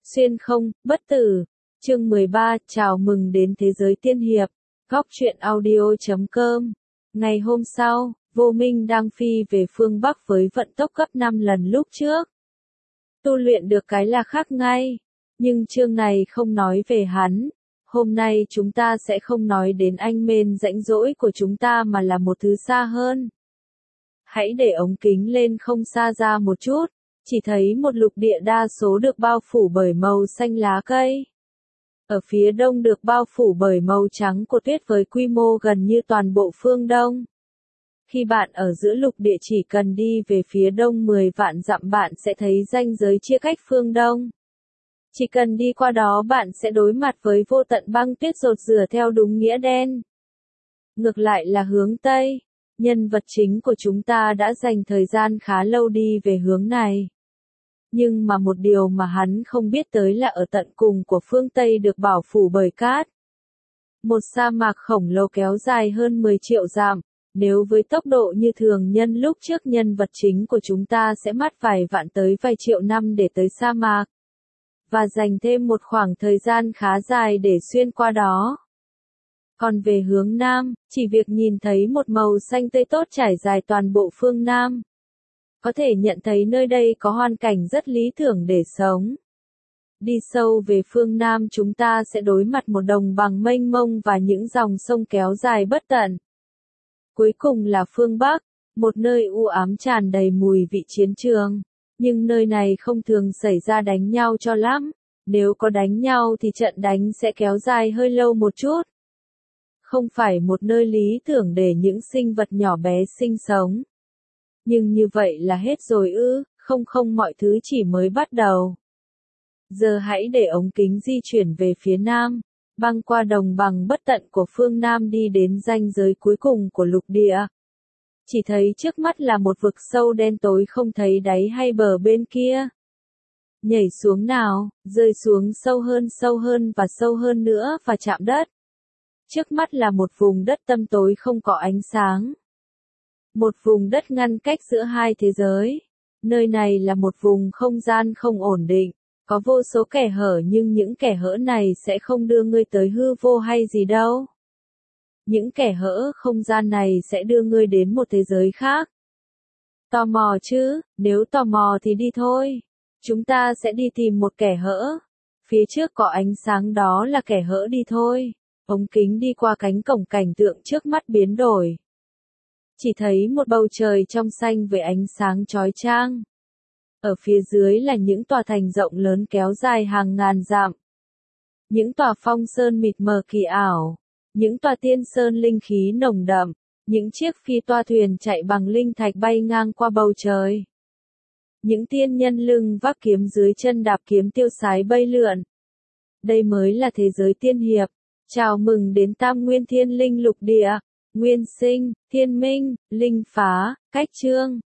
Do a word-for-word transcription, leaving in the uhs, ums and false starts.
Xuyên không, bất tử. Chương mười ba, chào mừng đến thế giới tiên hiệp. Góc truyện audio chấm com. Ngày hôm sau, Vô Minh đang phi về phương Bắc với vận tốc gấp năm lần lúc trước. Tu luyện được cái là khác ngay. Nhưng chương này không nói về hắn. Hôm nay chúng ta sẽ không nói đến anh mên rãnh rỗi của chúng ta mà là một thứ xa hơn. Hãy để ống kính lên không xa ra một chút. Chỉ thấy một lục địa đa số được bao phủ bởi màu xanh lá cây. Ở phía đông được bao phủ bởi màu trắng của tuyết với quy mô gần như toàn bộ phương đông. Khi bạn ở giữa lục địa chỉ cần đi về phía đông mười vạn dặm bạn sẽ thấy ranh giới chia cách phương đông. Chỉ cần đi qua đó bạn sẽ đối mặt với vô tận băng tuyết rột rửa theo đúng nghĩa đen. Ngược lại là hướng Tây, nhân vật chính của chúng ta đã dành thời gian khá lâu đi về hướng này. Nhưng mà một điều mà hắn không biết tới là ở tận cùng của phương Tây được bảo phủ bởi cát. Một sa mạc khổng lồ kéo dài hơn mười triệu dặm, nếu với tốc độ như thường nhân lúc trước nhân vật chính của chúng ta sẽ mất vài vạn tới vài triệu năm để tới sa mạc. Và dành thêm một khoảng thời gian khá dài để xuyên qua đó. Còn về hướng Nam, chỉ việc nhìn thấy một màu xanh tươi tốt trải dài toàn bộ phương Nam. Có thể nhận thấy nơi đây có hoàn cảnh rất lý tưởng để sống. Đi sâu về phương Nam chúng ta sẽ đối mặt một đồng bằng mênh mông và những dòng sông kéo dài bất tận. Cuối cùng là phương Bắc, một nơi u ám tràn đầy mùi vị chiến trường. Nhưng nơi này không thường xảy ra đánh nhau cho lắm. Nếu có đánh nhau thì trận đánh sẽ kéo dài hơi lâu một chút. Không phải một nơi lý tưởng để những sinh vật nhỏ bé sinh sống. Nhưng như vậy là hết rồi ư, không không mọi thứ chỉ mới bắt đầu. Giờ hãy để ống kính di chuyển về phía nam, băng qua đồng bằng bất tận của phương Nam đi đến ranh giới cuối cùng của lục địa. Chỉ thấy trước mắt là một vực sâu đen tối không thấy đáy hay bờ bên kia. Nhảy xuống nào, rơi xuống sâu hơn sâu hơn và sâu hơn nữa và chạm đất. Trước mắt là một vùng đất tăm tối không có ánh sáng. Một vùng đất ngăn cách giữa hai thế giới. Nơi này là một vùng không gian không ổn định. Có vô số kẻ hở nhưng những kẻ hở này sẽ không đưa ngươi tới hư vô hay gì đâu. Những kẻ hở không gian này sẽ đưa ngươi đến một thế giới khác. Tò mò chứ, nếu tò mò thì đi thôi. Chúng ta sẽ đi tìm một kẻ hở. Phía trước có ánh sáng đó là kẻ hở đi thôi. Ống kính đi qua cánh cổng cảnh tượng trước mắt biến đổi. Chỉ thấy một bầu trời trong xanh với ánh sáng chói chang. Ở phía dưới là những tòa thành rộng lớn kéo dài hàng ngàn dặm. Những tòa phong sơn mịt mờ kỳ ảo. Những tòa tiên sơn linh khí nồng đậm. Những chiếc phi toa thuyền chạy bằng linh thạch bay ngang qua bầu trời. Những tiên nhân lưng vác kiếm dưới chân đạp kiếm tiêu sái bay lượn. Đây mới là thế giới tiên hiệp. Chào mừng đến Tam Nguyên Thiên Linh Lục Địa. Nguyên Sinh, Thiên Minh, Linh Phá, Cách Trương.